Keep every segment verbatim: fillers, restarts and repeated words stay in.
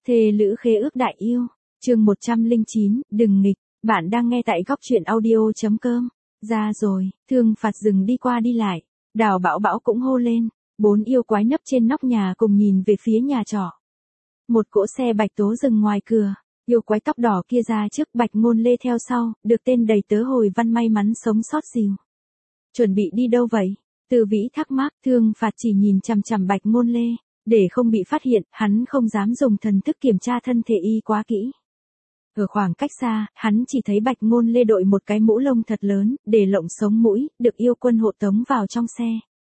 Thề lữ khế ước đại yêu, chương một trăm lẻ chín, đừng nghịch, bạn đang nghe tại góc truyện audio.com. Ra rồi, Thương Phạt dừng đi qua đi lại, Đào Bảo Bảo cũng hô lên, bốn yêu quái nấp trên nóc nhà cùng nhìn về phía nhà trọ. Một cỗ xe bạch tố dừng ngoài cửa, yêu quái tóc đỏ kia ra trước, Bạch Ngôn Lê theo sau, được tên đầy tớ Hồi Văn may mắn sống sót dìu. Chuẩn bị đi đâu vậy? Từ Vĩ thắc mắc. Thương Phạt chỉ nhìn chằm chằm Bạch Ngôn Lê, để không bị phát hiện, hắn không dám dùng thần thức kiểm tra thân thể y quá kỹ. Ở khoảng cách xa, hắn chỉ thấy Bạch Ngôn Lê đội một cái mũ lông thật lớn, để lộng sống mũi, được yêu quân hộ tống vào trong xe.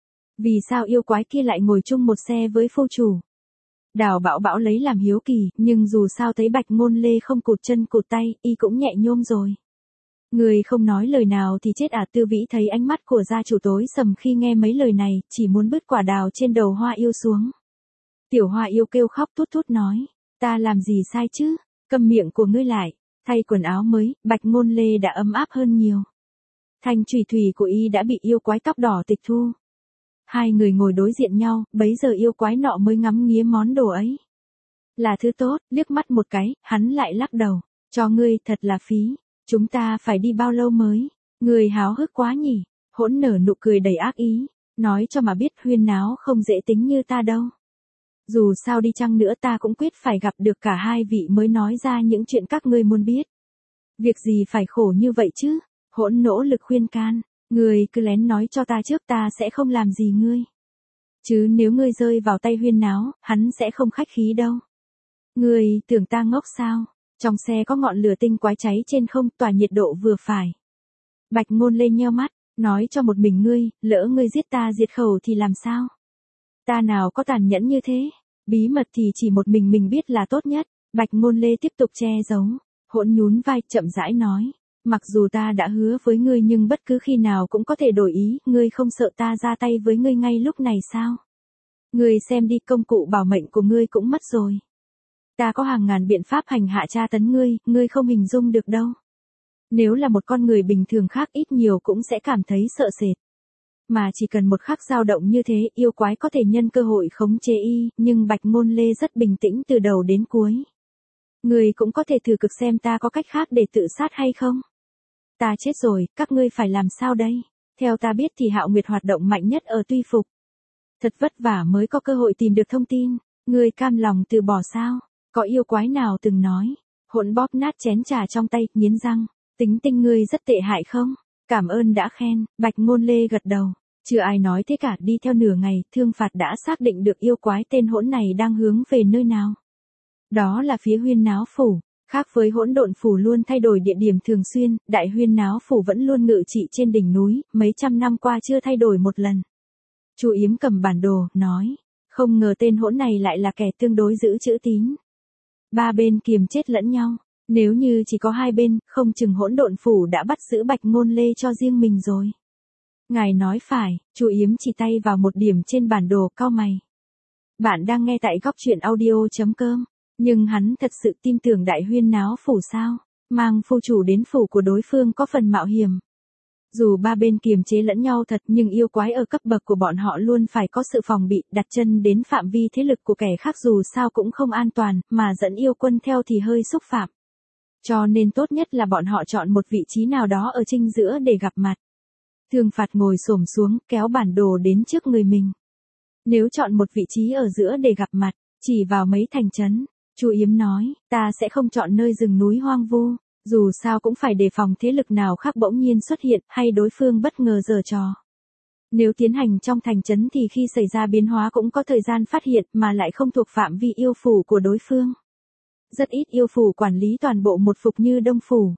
Vì sao yêu quái kia lại ngồi chung một xe với phu chủ? Đào Bảo Bảo lấy làm hiếu kỳ, nhưng dù sao thấy Bạch Ngôn Lê không cụt chân cụt tay, y cũng nhẹ nhôm rồi. Người không nói lời nào thì chết à? Tư Vĩ thấy ánh mắt của gia chủ tối sầm khi nghe mấy lời này, chỉ muốn bứt quả đào trên đầu Hoa Yêu xuống. Tiểu Hoa Yêu kêu khóc thút thút nói, ta làm gì sai chứ, câm miệng của ngươi lại. Thay quần áo mới, Bạch Ngôn Lê đã ấm áp hơn nhiều. Thanh chùy thủy của y đã bị yêu quái tóc đỏ tịch thu. Hai người ngồi đối diện nhau, bấy giờ yêu quái nọ mới ngắm nghía món đồ ấy. Là thứ tốt, liếc mắt một cái, hắn lại lắc đầu, cho ngươi thật là phí, chúng ta phải đi bao lâu mới, ngươi háo hức quá nhỉ. Hỗn nở nụ cười đầy ác ý, nói cho mà biết huyên náo không dễ tính như ta đâu. Dù sao đi chăng nữa ta cũng quyết phải gặp được cả hai vị mới nói ra những chuyện các ngươi muốn biết. Việc gì phải khổ như vậy chứ? Hỗn nỗ lực khuyên can, ngươi cứ lén nói cho ta trước, ta sẽ không làm gì ngươi. Chứ nếu ngươi rơi vào tay huyên náo, hắn sẽ không khách khí đâu. Ngươi tưởng ta ngốc sao? Trong xe có ngọn lửa tinh quái cháy trên không, tỏa nhiệt độ vừa phải. Bạch Ngôn Lê nheo mắt, nói cho một mình ngươi, lỡ ngươi giết ta diệt khẩu thì làm sao? Ta nào có tàn nhẫn như thế, bí mật thì chỉ một mình mình biết là tốt nhất. Bạch Ngôn Lê tiếp tục che giấu, Hỗn nhún vai chậm rãi nói, mặc dù ta đã hứa với ngươi nhưng bất cứ khi nào cũng có thể đổi ý, ngươi không sợ ta ra tay với ngươi ngay lúc này sao? Ngươi xem đi, công cụ bảo mệnh của ngươi cũng mất rồi. Ta có hàng ngàn biện pháp hành hạ tra tấn ngươi, ngươi không hình dung được đâu. Nếu là một con người bình thường khác ít nhiều cũng sẽ cảm thấy sợ sệt. Mà chỉ cần một khắc dao động như thế, yêu quái có thể nhân cơ hội khống chế y, nhưng Bạch Ngôn Lê rất bình tĩnh từ đầu đến cuối. Ngươi cũng có thể thử cực xem ta có cách khác để tự sát hay không? Ta chết rồi, các ngươi phải làm sao đây? Theo ta biết thì Hạo Nguyệt hoạt động mạnh nhất ở Tuy Phục. Thật vất vả mới có cơ hội tìm được thông tin, ngươi cam lòng từ bỏ sao? Có yêu quái nào từng nói? Hỗn bóp nát chén trà trong tay, nghiến răng, tính tình ngươi rất tệ hại không? Cảm ơn đã khen. Bạch Ngôn Lê gật đầu. Chưa ai nói thế cả. Đi theo nửa ngày, Thương Phạt đã xác định được yêu quái tên Hỗn này đang hướng về nơi nào. Đó là phía huyên náo phủ. Khác với Hỗn Độn phủ luôn thay đổi địa điểm thường xuyên, đại huyên náo phủ vẫn luôn ngự trị trên đỉnh núi, mấy trăm năm qua chưa thay đổi một lần. Chu Yếm cầm bản đồ, nói, không ngờ tên Hỗn này lại là kẻ tương đối giữ chữ tín. Ba bên kiềm chết lẫn nhau, nếu như chỉ có hai bên, không chừng Hỗn Độn phủ đã bắt giữ Bạch Ngôn Lê cho riêng mình rồi. Ngài nói phải. Chu Yếm chỉ tay vào một điểm trên bản đồ, cau mày. Bạn đang nghe tại góc truyện audio.com, nhưng hắn thật sự tin tưởng đại huyên náo phủ sao? Mang phu chủ đến phủ của đối phương có phần mạo hiểm. Dù ba bên kiềm chế lẫn nhau thật, nhưng yêu quái ở cấp bậc của bọn họ luôn phải có sự phòng bị, đặt chân đến phạm vi thế lực của kẻ khác dù sao cũng không an toàn, mà dẫn yêu quân theo thì hơi xúc phạm. Cho nên tốt nhất là bọn họ chọn một vị trí nào đó ở chính giữa để gặp mặt. Thương Phạt ngồi xổm xuống, kéo bản đồ đến trước người mình. Nếu chọn một vị trí ở giữa để gặp mặt, chỉ vào mấy thành trấn, Chu Yếm nói, ta sẽ không chọn nơi rừng núi hoang vu, dù sao cũng phải đề phòng thế lực nào khác bỗng nhiên xuất hiện, hay đối phương bất ngờ giở trò. Nếu tiến hành trong thành trấn thì khi xảy ra biến hóa cũng có thời gian phát hiện, mà lại không thuộc phạm vi yêu phủ của đối phương. Rất ít yêu phủ quản lý toàn bộ một phục như Đông phủ.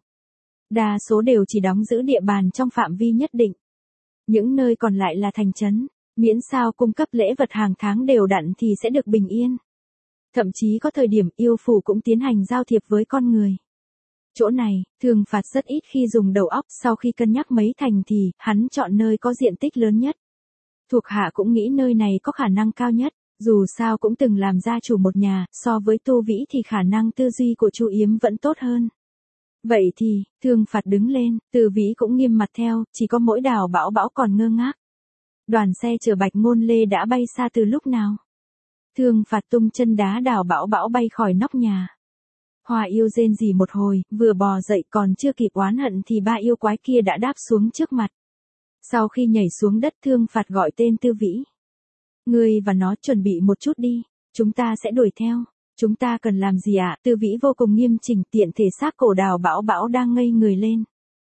Đa số đều chỉ đóng giữ địa bàn trong phạm vi nhất định. Những nơi còn lại là thành trấn, miễn sao cung cấp lễ vật hàng tháng đều đặn thì sẽ được bình yên. Thậm chí có thời điểm yêu phủ cũng tiến hành giao thiệp với con người. Chỗ này, Thương Phạt rất ít khi dùng đầu óc, sau khi cân nhắc mấy thành thì, hắn chọn nơi có diện tích lớn nhất. Thuộc hạ cũng nghĩ nơi này có khả năng cao nhất, dù sao cũng từng làm gia chủ một nhà, so với Tu Vĩ thì khả năng tư duy của Chu Yếm vẫn tốt hơn. Vậy thì, Thương Phạt đứng lên, Từ Vĩ cũng nghiêm mặt theo, chỉ có mỗi Đào Bảo Bảo còn ngơ ngác. Đoàn xe chở Bạch Ngôn Lê đã bay xa từ lúc nào? Thương Phạt tung chân đá Đào Bảo Bảo bay khỏi nóc nhà. Hoa yêu rên rỉ một hồi, vừa bò dậy còn chưa kịp oán hận thì ba yêu quái kia đã đáp xuống trước mặt. Sau khi nhảy xuống đất Thương Phạt gọi tên Tư Vĩ. Ngươi và nó chuẩn bị một chút đi, chúng ta sẽ đuổi theo. Chúng ta cần làm gì ạ? À? Tư Vĩ vô cùng nghiêm chỉnh, tiện thể xác cổ Đào Bảo Bảo đang ngây người lên.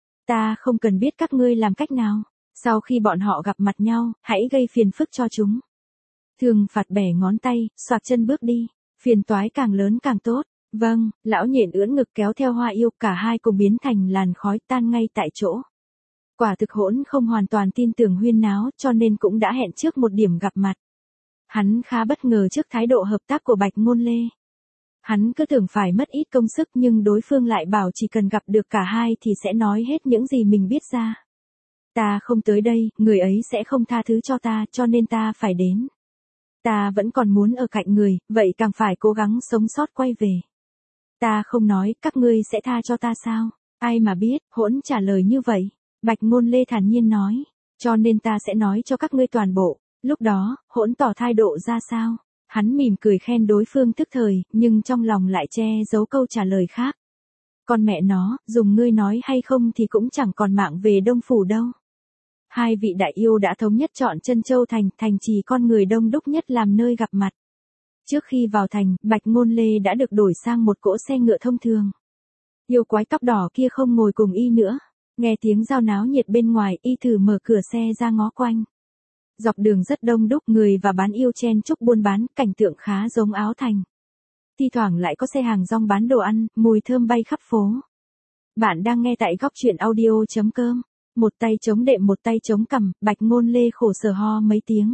Ta không cần biết các ngươi làm cách nào. Sau khi bọn họ gặp mặt nhau, hãy gây phiền phức cho chúng. Thương Phạt bẻ ngón tay, xoạc chân bước đi. Phiền toái càng lớn càng tốt. Vâng, lão nhện ưỡn ngực kéo theo Hoa yêu, cả hai cùng biến thành làn khói tan ngay tại chỗ. Quả thực Hỗn không hoàn toàn tin tưởng huyên náo, cho nên cũng đã hẹn trước một điểm gặp mặt. Hắn khá bất ngờ trước thái độ hợp tác của Bạch Ngôn Lê. Hắn cứ tưởng phải mất ít công sức nhưng đối phương lại bảo chỉ cần gặp được cả hai thì sẽ nói hết những gì mình biết ra. Ta không tới đây, người ấy sẽ không tha thứ cho ta, cho nên ta phải đến. Ta vẫn còn muốn ở cạnh người, vậy càng phải cố gắng sống sót quay về. Ta không nói, các ngươi sẽ tha cho ta sao? Ai mà biết, Hỗn trả lời như vậy. Bạch Ngôn Lê thản nhiên nói, cho nên ta sẽ nói cho các ngươi toàn bộ. Lúc đó, Hỗn tỏ thái độ ra sao? Hắn mỉm cười khen đối phương tức thời, nhưng trong lòng lại che giấu câu trả lời khác. Con mẹ nó, dùng ngươi nói hay không thì cũng chẳng còn mạng về Đông Phủ đâu. Hai vị đại yêu đã thống nhất chọn Trân Châu Thành, thành trì con người đông đúc nhất làm nơi gặp mặt. Trước khi vào thành, Bạch Ngôn Lê đã được đổi sang một cỗ xe ngựa thông thường. Yêu quái tóc đỏ kia không ngồi cùng y nữa. Nghe tiếng giao náo nhiệt bên ngoài, y thử mở cửa xe ra ngó quanh. Dọc đường rất đông đúc người và bán yêu chen chúc buôn bán, cảnh tượng khá giống Áo Thành. Thi thoảng lại có xe hàng rong bán đồ ăn, mùi thơm bay khắp phố. Bạn đang nghe tại góc truyện audio chấm com. Một tay chống đệm một tay chống cằm, Bạch Ngôn Lê khổ sở ho mấy tiếng.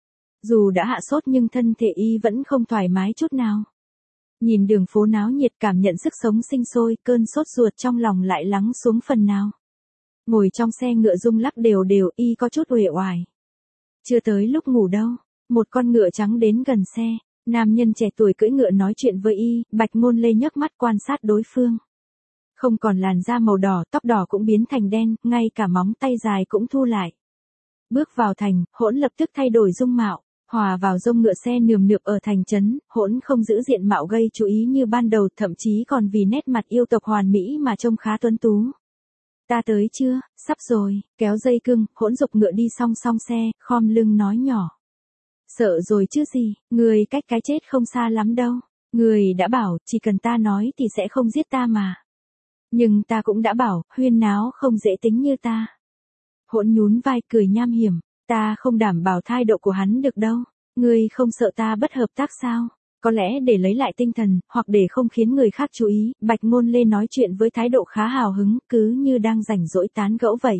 Dù đã hạ sốt nhưng thân thể y vẫn không thoải mái chút nào. Nhìn đường phố náo nhiệt cảm nhận sức sống sinh sôi, cơn sốt ruột trong lòng lại lắng xuống phần nào. Ngồi trong xe ngựa rung lắc đều đều y có chút uể oải. Chưa tới lúc ngủ đâu, một con ngựa trắng đến gần xe, nam nhân trẻ tuổi cưỡi ngựa nói chuyện với y, Bạch Ngôn Lê nhấc mắt quan sát đối phương. Không còn làn da màu đỏ, tóc đỏ cũng biến thành đen, ngay cả móng tay dài cũng thu lại. Bước vào thành, Hỗn lập tức thay đổi dung mạo, hòa vào dông ngựa xe nườm nượp ở thành trấn, Hỗn không giữ diện mạo gây chú ý như ban đầu, thậm chí còn vì nét mặt yêu tộc hoàn mỹ mà trông khá tuấn tú. Ta tới chưa, sắp rồi, kéo dây cưng, Hỗn giục ngựa đi song song xe, khom lưng nói nhỏ. Sợ rồi chứ gì, người cách cái chết không xa lắm đâu, người đã bảo, chỉ cần ta nói thì sẽ không giết ta mà. Nhưng ta cũng đã bảo, huyên náo không dễ tính như ta. Hỗn nhún vai cười nham hiểm, ta không đảm bảo thái độ của hắn được đâu, ngươi không sợ ta bất hợp tác sao? Có lẽ để lấy lại tinh thần, hoặc để không khiến người khác chú ý, Bạch Ngôn Lê nói chuyện với thái độ khá hào hứng, cứ như đang rảnh rỗi tán gẫu vậy.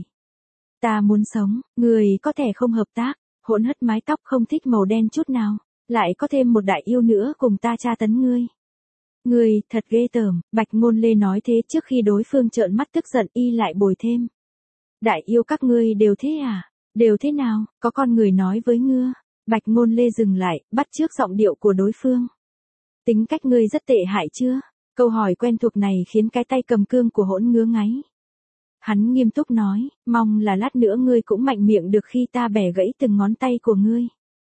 Ta muốn sống, người có thể không hợp tác. Hỗn hất mái tóc không thích màu đen chút nào, lại có thêm một đại yêu nữa cùng ta tra tấn ngươi. Ngươi, thật ghê tởm, Bạch Ngôn Lê nói thế trước khi đối phương trợn mắt tức giận y lại bồi thêm. Đại yêu các ngươi đều thế à? Đều thế nào, có con người nói với ngươi. Bạch Ngôn Lê dừng lại, bắt chước giọng điệu của đối phương. Tính cách ngươi rất tệ hại chưa? Câu hỏi quen thuộc này khiến cái tay cầm cương của Hỗn ngứa ngáy. Hắn nghiêm túc nói, mong là lát nữa ngươi cũng mạnh miệng được khi ta bẻ gãy từng ngón tay của ngươi.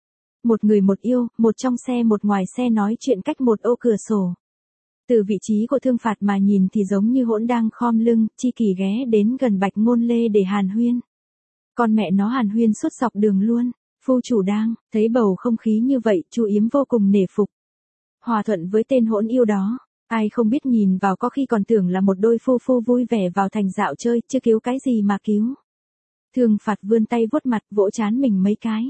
Một người một yêu, một trong xe một ngoài xe nói chuyện cách một ô cửa sổ. Từ vị trí của Thương Phạt mà nhìn thì giống như Hỗn đang khom lưng, chi kỷ ghé đến gần Bạch Ngôn Lê để hàn huyên. Con mẹ nó hàn huyên suốt dọc đường luôn, phu chủ đang, thấy bầu không khí như vậy, Chu Yếm vô cùng nể phục. Hòa thuận với tên Hỗn yêu đó, ai không biết nhìn vào có khi còn tưởng là một đôi phu phu vui vẻ vào thành dạo chơi, chứ cứu cái gì mà cứu. Thương Phạt vươn tay vuốt mặt, vỗ trán mình mấy cái.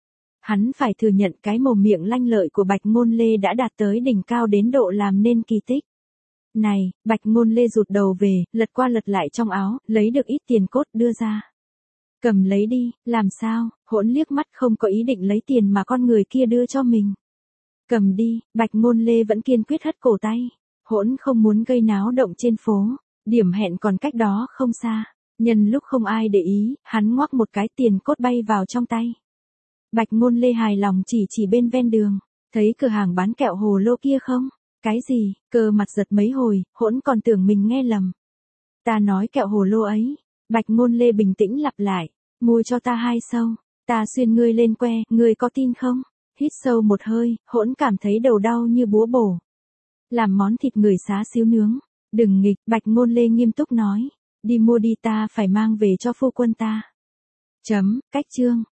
Hắn phải thừa nhận cái mồm miệng lanh lợi của Bạch Ngôn Lê đã đạt tới đỉnh cao đến độ làm nên kỳ tích. Này, Bạch Ngôn Lê rụt đầu về, lật qua lật lại trong áo, lấy được ít tiền cốt đưa ra. Cầm lấy đi, làm sao? Hỗn liếc mắt không có ý định lấy tiền mà con người kia đưa cho mình. Cầm đi, Bạch Ngôn Lê vẫn kiên quyết hất cổ tay. Hỗn không muốn gây náo động trên phố, điểm hẹn còn cách đó không xa. Nhân lúc không ai để ý, hắn ngoắc một cái tiền cốt bay vào trong tay. Bạch Ngôn Lê hài lòng chỉ chỉ bên ven đường, thấy cửa hàng bán kẹo hồ lô kia không? Cái gì? Cơ mặt giật mấy hồi, Hỗn còn tưởng mình nghe lầm. Ta nói kẹo hồ lô ấy. Bạch Ngôn Lê bình tĩnh lặp lại, mua cho ta hai sâu, ta xuyên ngươi lên que, ngươi có tin không? Hít sâu một hơi, hỗn cảm thấy đầu đau như búa bổ. Làm món thịt người xá xíu nướng. Đừng nghịch, Bạch Ngôn Lê nghiêm túc nói. Đi mua đi, ta phải mang về cho phu quân ta. Chấm, cách chương.